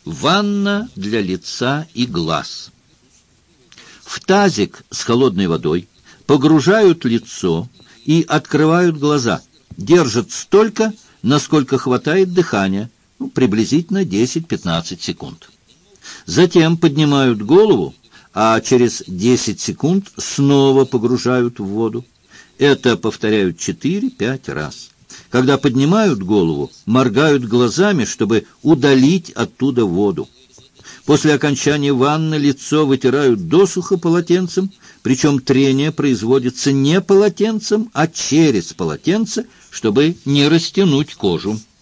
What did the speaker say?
Ванна для лица и глаз. В тазик с холодной водой погружают лицо и открывают глаза. Держат столько, насколько хватает дыхания, приблизительно 10-15 секунд. Затем поднимают голову, а через 10 секунд снова погружают в воду. Это повторяют 4-5 раз. Когда поднимают голову, моргают глазами, чтобы удалить оттуда воду. После окончания ванны лицо вытирают досуха полотенцем, причем трение производится не полотенцем, а через полотенце, чтобы не растянуть кожу.